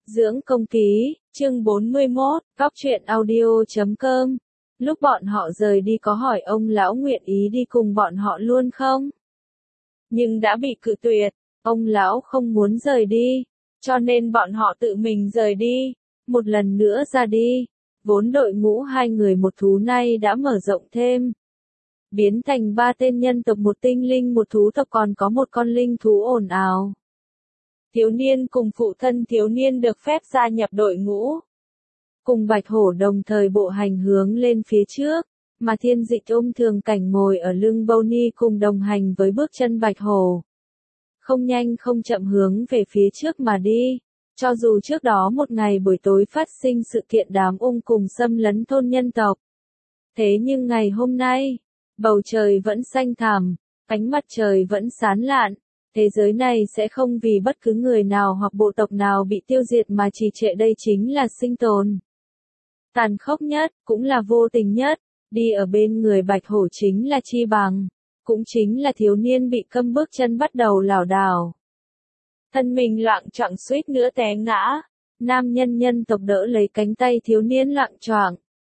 Dưỡng công ký, chương 41, góc truyện audio.com. Lúc bọn họ rời đi có hỏi ông lão nguyện ý đi cùng bọn họ luôn không? Nhưng đã bị cự tuyệt, ông lão không muốn rời đi, cho nên bọn họ tự mình rời đi, một lần nữa ra đi. Vốn đội ngũ 2 người một thú nay đã mở rộng thêm, biến thành 3 tên nhân tộc, một tinh linh, một thú tộc, còn có một con linh thú ồn ào. Thiếu niên cùng phụ thân thiếu niên được phép gia nhập đội ngũ. Cùng Bạch Hổ đồng thời bộ hành hướng lên phía trước, mà Thiên Dịch ôm Thường Cảnh ngồi ở lưng Bonnie cùng đồng hành với bước chân Bạch Hổ. Không nhanh không chậm hướng về phía trước mà đi. Cho dù trước đó một ngày buổi tối phát sinh sự kiện đám ung cùng xâm lấn thôn nhân tộc. Thế nhưng ngày hôm nay, bầu trời vẫn xanh thẳm, ánh mặt trời vẫn sáng lạn. Thế giới này sẽ không vì bất cứ người nào hoặc bộ tộc nào bị tiêu diệt mà trì trệ, đây chính là sinh tồn. Tàn khốc nhất, cũng là vô tình nhất, đi ở bên người Bạch Hổ chính là Chi Bằng, cũng chính là thiếu niên bị câm bước chân bắt đầu lảo đảo. Thân mình loạng choạng suýt nữa té ngã, nam nhân nhân tộc đỡ lấy cánh tay thiếu niên loạng choạng.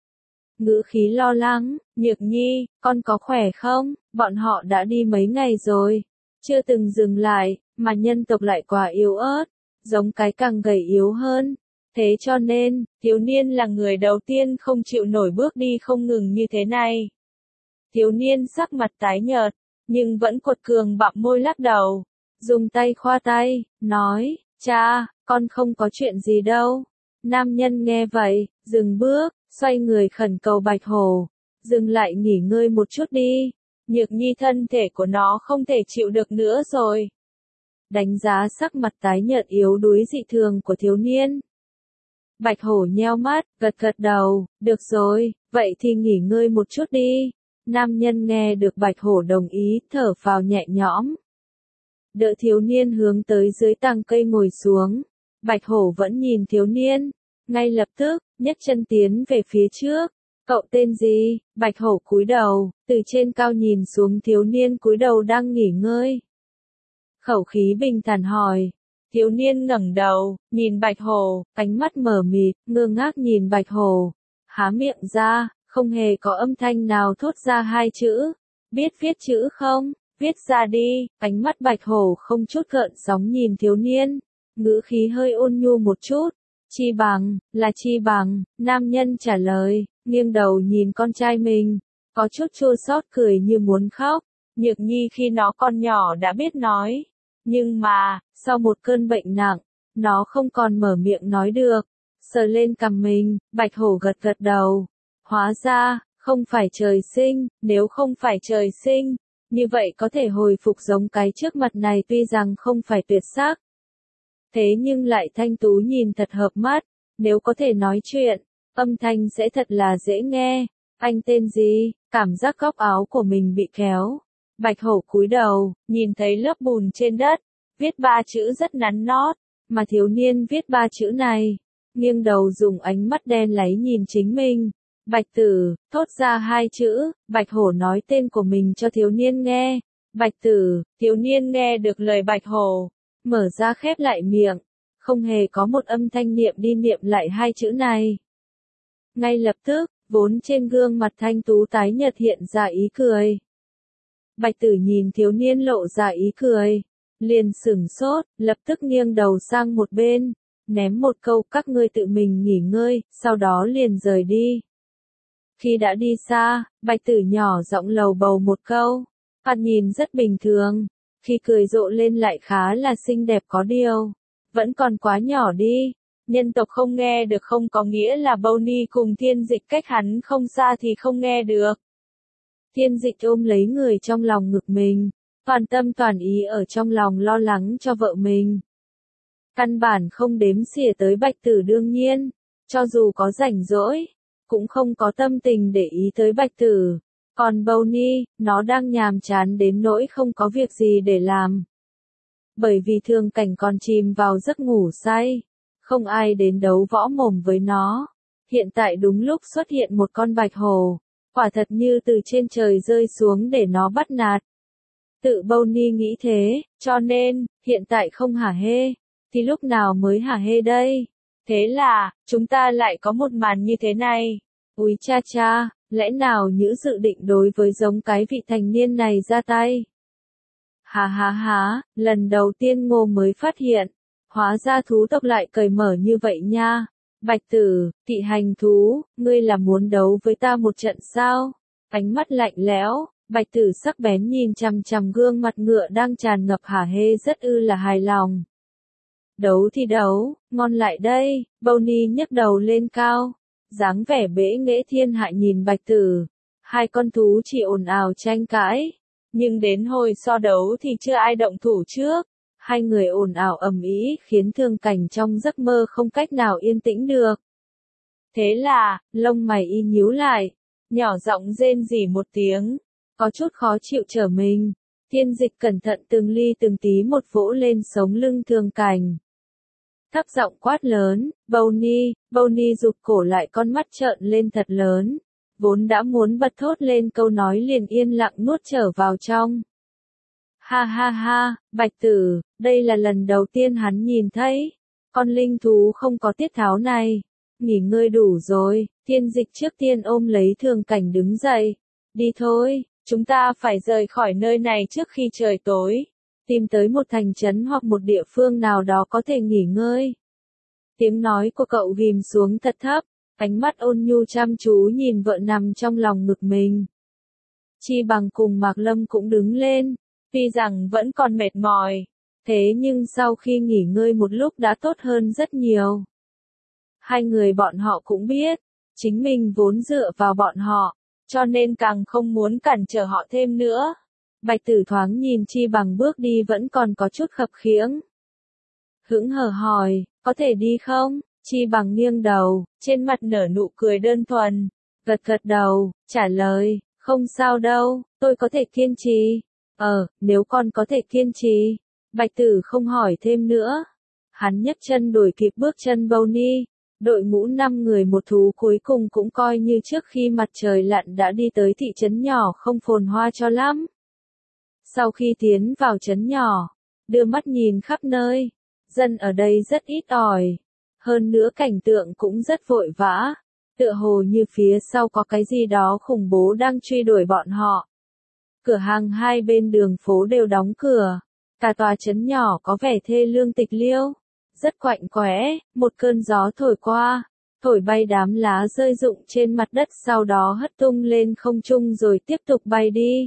Ngữ khí lo lắng, Nhược Nhi, con có khỏe không? Bọn họ đã đi mấy ngày rồi, chưa từng dừng lại, mà nhân tộc lại quá yếu ớt, giống cái càng gầy yếu hơn. Thế cho nên, thiếu niên là người đầu tiên không chịu nổi bước đi không ngừng như thế này. Thiếu niên sắc mặt tái nhợt, nhưng vẫn cuột cường bặm môi lắc đầu, dùng tay khoa tay, nói, cha, con không có chuyện gì đâu. Nam nhân nghe vậy, dừng bước, xoay người khẩn cầu Bạch Hổ, dừng lại nghỉ ngơi một chút đi. Nhược Nhi thân thể của nó không thể chịu được nữa rồi. Đánh giá sắc mặt tái nhợt yếu đuối dị thường của thiếu niên. Bạch Hổ nheo mắt, gật gật đầu, được rồi, vậy thì nghỉ ngơi một chút đi. Nam nhân nghe được Bạch Hổ đồng ý, thở phào nhẹ nhõm. Đỡ thiếu niên hướng tới dưới tàng cây ngồi xuống. Bạch Hổ vẫn nhìn thiếu niên, ngay lập tức, nhấc chân tiến về phía trước. Cậu tên gì? Bạch Hổ cúi đầu, từ trên cao nhìn xuống thiếu niên cúi đầu đang nghỉ ngơi. Khẩu khí bình thản hỏi. Thiếu niên ngẩng đầu, nhìn Bạch Hổ, ánh mắt mờ mịt, ngơ ngác nhìn Bạch Hổ. Há miệng ra, không hề có âm thanh nào thốt ra 2 chữ. Biết viết chữ không? Viết ra đi. Ánh mắt Bạch Hổ không chút gợn sóng nhìn thiếu niên, ngữ khí hơi ôn nhu một chút. Chi Bằng, là Chi Bằng, nam nhân trả lời, nghiêng đầu nhìn con trai mình, có chút chua xót cười như muốn khóc. Nhược Nhi khi nó còn nhỏ đã biết nói, nhưng mà, sau một cơn bệnh nặng, nó không còn mở miệng nói được. Sờ lên cằm mình, Bạch Hổ gật gật đầu. Hóa ra, không phải trời sinh, nếu không phải trời sinh, như vậy có thể hồi phục giống cái trước mặt này, tuy rằng không phải tuyệt sắc. Thế nhưng lại thanh tú, nhìn thật hợp mắt, nếu có thể nói chuyện, âm thanh sẽ thật là dễ nghe. Anh tên gì? Cảm giác góc áo của mình bị kéo. Bạch Hổ cúi đầu, nhìn thấy lớp bùn trên đất, viết 3 chữ rất nắn nót, mà thiếu niên viết 3 chữ này, nghiêng đầu dùng ánh mắt đen láy nhìn chính mình. Bạch Tử, thốt ra 2 chữ, Bạch Hổ nói tên của mình cho thiếu niên nghe. Bạch Tử, thiếu niên nghe được lời Bạch Hổ, mở ra khép lại miệng, không hề có một âm thanh niệm đi niệm lại 2 chữ này. Ngay lập tức, vốn trên gương mặt thanh tú tái nhợt hiện ra ý cười. Bạch Tử nhìn thiếu niên lộ ra ý cười, liền sửng sốt, lập tức nghiêng đầu sang một bên, ném một câu các ngươi tự mình nghỉ ngơi, sau đó liền rời đi. Khi đã đi xa, Bạch Tử nhỏ giọng lầu bầu một câu, mặt nhìn rất bình thường, khi cười rộ lên lại khá là xinh đẹp, có điều, vẫn còn quá nhỏ đi. Nhân tộc không nghe được không có nghĩa là Bonnie cùng Thiên Dịch cách hắn không xa thì không nghe được. Thiên Dịch ôm lấy người trong lòng ngực mình, toàn tâm toàn ý ở trong lòng lo lắng cho vợ mình. Căn bản không đếm xỉa tới Bạch Tử, đương nhiên, cho dù có rảnh rỗi, cũng không có tâm tình để ý tới Bạch Tử. Còn Bonnie, nó đang nhàm chán đến nỗi không có việc gì để làm. Bởi vì Thường Cảnh còn chìm vào giấc ngủ say, không ai đến đấu võ mồm với nó. Hiện tại đúng lúc xuất hiện một con Bạch Hổ, quả thật như từ trên trời rơi xuống để nó bắt nạt. Tự Bonnie nghĩ thế, cho nên, hiện tại không hả hê, thì lúc nào mới hả hê đây? Thế là, chúng ta lại có một màn như thế này. Úi cha cha, lẽ nào Nhữ dự định đối với giống cái vị thành niên này ra tay? Hà hà hà, lần đầu tiên Ngô mới phát hiện, hóa ra thú tộc lại cởi mở như vậy nha. Bạch Tử, Kỵ hành thú, ngươi là muốn đấu với ta một trận sao? Ánh mắt lạnh lẽo, Bạch Tử sắc bén nhìn chằm chằm gương mặt ngựa đang tràn ngập hả hê rất là hài lòng. Đấu thì đấu, ngon lại đây, Bonnie nhấc đầu lên cao, dáng vẻ bẽ nghễ thiên hạ nhìn Bạch Tử. Hai con thú chỉ ồn ào tranh cãi, nhưng đến hồi so đấu thì chưa ai động thủ trước. Hai người ồn ào ầm ĩ khiến Thương Cảnh trong giấc mơ không cách nào yên tĩnh được. Thế là, lông mày y nhíu lại, nhỏ giọng rên rỉ một tiếng, có chút khó chịu trở mình. Thiên Dịch cẩn thận từng ly từng tí một vỗ lên sống lưng Thương Cảnh. Thấp giọng quát lớn, Bonnie rụt cổ lại, con mắt trợn lên thật lớn, vốn đã muốn bật thốt lên câu nói liền yên lặng nuốt trở vào trong. Ha ha ha, Bạch Tử, đây là lần đầu tiên hắn nhìn thấy con linh thú không có tiết tháo này. Nghỉ ngơi đủ rồi, Thiên Dịch trước tiên ôm lấy Thương Cảnh đứng dậy. Đi thôi, chúng ta phải rời khỏi nơi này trước khi trời tối. Tìm tới một thành trấn hoặc một địa phương nào đó có thể nghỉ ngơi. Tiếng nói của cậu ghim xuống thật thấp, ánh mắt ôn nhu chăm chú nhìn vợ nằm trong lòng ngực mình. Chi Bằng cùng Mạc Lâm cũng đứng lên, tuy rằng vẫn còn mệt mỏi, thế nhưng sau khi nghỉ ngơi một lúc đã tốt hơn rất nhiều. Hai người bọn họ cũng biết, chính mình vốn dựa vào bọn họ, cho nên càng không muốn cản trở họ thêm nữa. Bạch Tử thoáng nhìn Chi Bằng bước đi vẫn còn có chút khập khiễng. Hững hờ hỏi, có thể đi không? Chi Bằng nghiêng đầu, trên mặt nở nụ cười đơn thuần, gật gật đầu, trả lời, không sao đâu, tôi có thể kiên trì. Nếu con có thể kiên trì. Bạch Tử không hỏi thêm nữa. Hắn nhấc chân đuổi kịp bước chân Bonnie. Đội ngũ 5 người một thú cuối cùng cũng coi như trước khi mặt trời lặn đã đi tới thị trấn nhỏ không phồn hoa cho lắm. Sau khi tiến vào trấn nhỏ, đưa mắt nhìn khắp nơi, dân ở đây rất ít ỏi. Hơn nữa cảnh tượng cũng rất vội vã, tựa hồ như phía sau có cái gì đó khủng bố đang truy đuổi bọn họ. Cửa hàng hai bên đường phố đều đóng cửa, cả tòa trấn nhỏ có vẻ thê lương tịch liêu, rất quạnh quẽ. Một cơn gió thổi qua, thổi bay đám lá rơi rụng trên mặt đất, sau đó hất tung lên không trung rồi tiếp tục bay đi.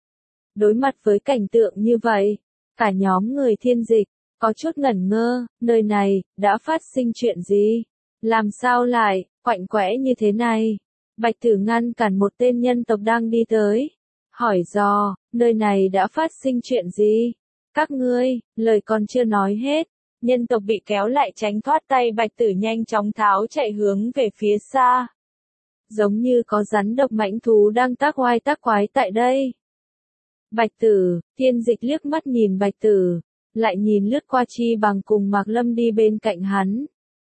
Đối mặt với cảnh tượng như vậy, cả nhóm người Thiên Dịch có chút ngẩn ngơ, nơi này đã phát sinh chuyện gì? Làm sao lại quạnh quẽ như thế này? Bạch Tử ngăn cản một tên nhân tộc đang đi tới, hỏi dò, nơi này đã phát sinh chuyện gì? Các ngươi, lời còn chưa nói hết, nhân tộc bị kéo lại tránh thoát tay Bạch Tử nhanh chóng tháo chạy hướng về phía xa. Giống như có rắn độc mãnh thú đang tác oai tác quái tại đây. Bạch Tử, Thiên Dịch liếc mắt nhìn Bạch Tử, lại nhìn lướt qua Chi Bằng cùng Mạc Lâm đi bên cạnh hắn.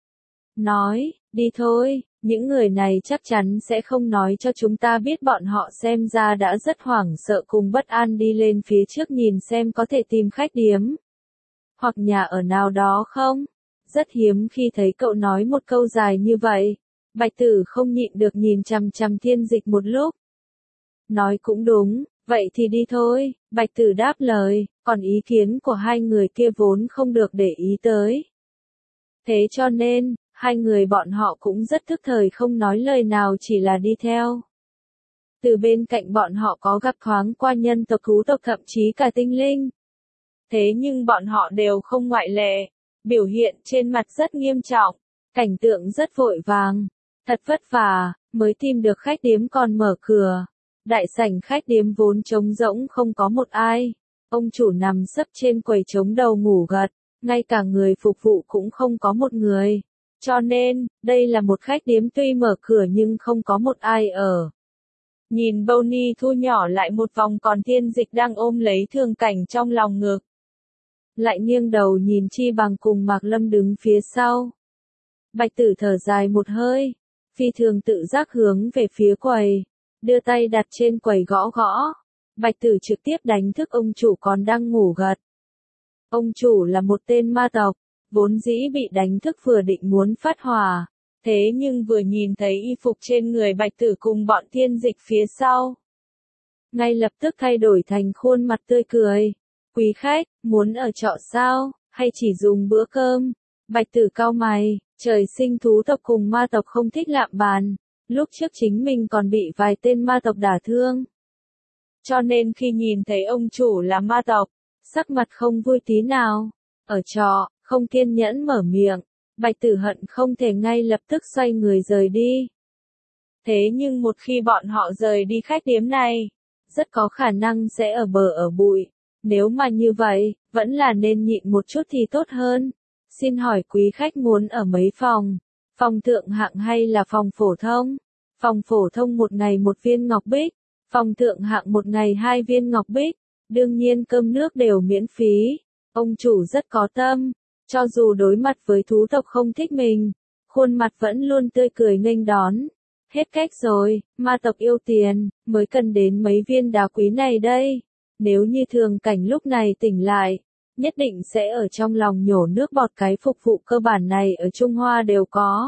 Nói, đi thôi, những người này chắc chắn sẽ không nói cho chúng ta biết, bọn họ xem ra đã rất hoảng sợ cùng bất an đi lên phía trước nhìn xem có thể tìm khách điếm. Hoặc nhà ở nào đó không? Rất hiếm khi thấy cậu nói một câu dài như vậy. Bạch Tử không nhịn được nhìn chằm chằm Thiên Dịch một lúc. Nói cũng đúng, vậy thì đi thôi, Bạch Tử đáp lời, còn ý kiến của hai người kia vốn không được để ý tới. Thế cho nên, hai người bọn họ cũng rất thức thời không nói lời nào, chỉ là đi theo. Từ bên cạnh bọn họ có gặp thoáng qua nhân tộc, thú tộc, thậm chí cả tinh linh. Thế nhưng bọn họ đều không ngoại lệ, biểu hiện trên mặt rất nghiêm trọng, cảnh tượng rất vội vàng, thật vất vả, mới tìm được khách điếm còn mở cửa. Đại sảnh khách điếm vốn trống rỗng không có một ai, ông chủ nằm sấp trên quầy chống đầu ngủ gật, ngay cả người phục vụ cũng không có một người. Cho nên, đây là một khách điếm tuy mở cửa nhưng không có một ai ở. Nhìn Bonnie thu nhỏ lại một vòng, còn Thiên Dịch đang ôm lấy Thương Cảnh trong lòng ngực. Lại nghiêng đầu nhìn Chi Bằng cùng Mạc Lâm đứng phía sau. Bạch Tử thở dài một hơi, phi thường tự giác hướng về phía quầy, đưa tay đặt trên quầy gõ gõ. Bạch Tử trực tiếp đánh thức ông chủ còn đang ngủ gật. Ông chủ là một tên ma tộc, vốn dĩ bị đánh thức vừa định muốn phát hỏa. Thế nhưng vừa nhìn thấy y phục trên người Bạch Tử cùng bọn Thiên Dịch phía sau, ngay lập tức thay đổi thành khuôn mặt tươi cười. Quý khách, muốn ở trọ sao, hay chỉ dùng bữa cơm? Bạch Tử cau mày, trời sinh thú tộc cùng ma tộc không thích lạm bàn. Lúc trước chính mình còn bị vài tên ma tộc đả thương. Cho nên khi nhìn thấy ông chủ là ma tộc, sắc mặt không vui tí nào. Ở trọ, không kiên nhẫn mở miệng. Bạch Tử hận không thể ngay lập tức xoay người rời đi. Thế nhưng một khi bọn họ rời đi khách điếm này, rất có khả năng sẽ ở bờ ở bụi. Nếu mà như vậy, vẫn là nên nhịn một chút thì tốt hơn. Xin hỏi quý khách muốn ở mấy phòng? Phòng thượng hạng hay là phòng phổ thông? Phòng phổ thông một ngày một viên ngọc bích, phòng thượng hạng một ngày 2 viên ngọc bích, đương nhiên cơm nước đều miễn phí. Ông chủ rất có tâm, cho dù đối mặt với thú tộc không thích mình, khuôn mặt vẫn luôn tươi cười nghênh đón. Hết cách rồi, ma tộc yêu tiền, mới cần đến mấy viên đá quý này đây. Nếu như Thường Cảnh lúc này tỉnh lại, nhất định sẽ ở trong lòng nhổ nước bọt, cái phục vụ cơ bản này ở Trung Hoa đều có.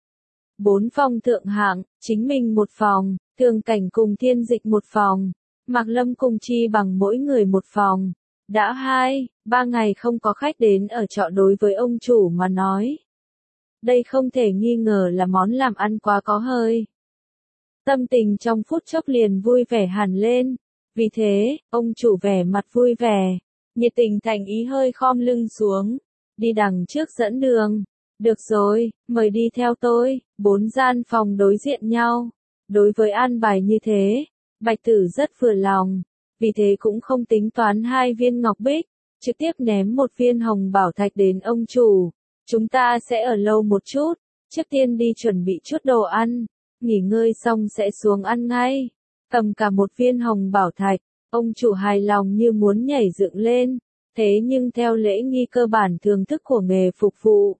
4 phòng thượng hạng, chính mình một phòng, Thường Cảnh cùng Thiên Dịch một phòng, Mạc Lâm cùng Chi Bằng mỗi người một phòng. Đã 2-3 ngày không có khách đến ở trọ, đối với ông chủ mà nói, đây không thể nghi ngờ là món làm ăn quá có hơi. Tâm tình trong phút chốc liền vui vẻ hẳn lên. Vì thế, ông chủ vẻ mặt vui vẻ, nhiệt tình thành ý hơi khom lưng xuống, đi đằng trước dẫn đường. Được rồi, mời đi theo tôi. 4 gian phòng đối diện nhau. Đối với an bài như thế, Bạch Tử rất vừa lòng, vì thế cũng không tính toán 2 viên ngọc bích, trực tiếp ném 1 viên hồng bảo thạch đến ông chủ. Chúng ta sẽ ở lâu một chút, trước tiên đi chuẩn bị chút đồ ăn, nghỉ ngơi xong sẽ xuống ăn ngay. Cầm cả 1 viên hồng bảo thạch, ông chủ hài lòng như muốn nhảy dựng lên, thế nhưng theo lễ nghi cơ bản thưởng thức của nghề phục vụ,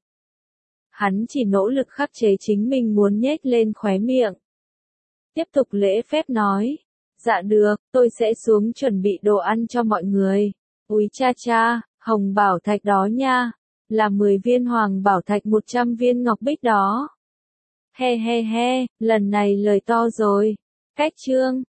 hắn chỉ nỗ lực khắc chế chính mình muốn nhếch lên khóe miệng. Tiếp tục lễ phép nói, dạ được, tôi sẽ xuống chuẩn bị đồ ăn cho mọi người. Úi cha cha, hồng bảo thạch đó nha, là 10 viên hoàng bảo thạch 100 viên ngọc bích đó. He he he, lần này lời to rồi. Cách chương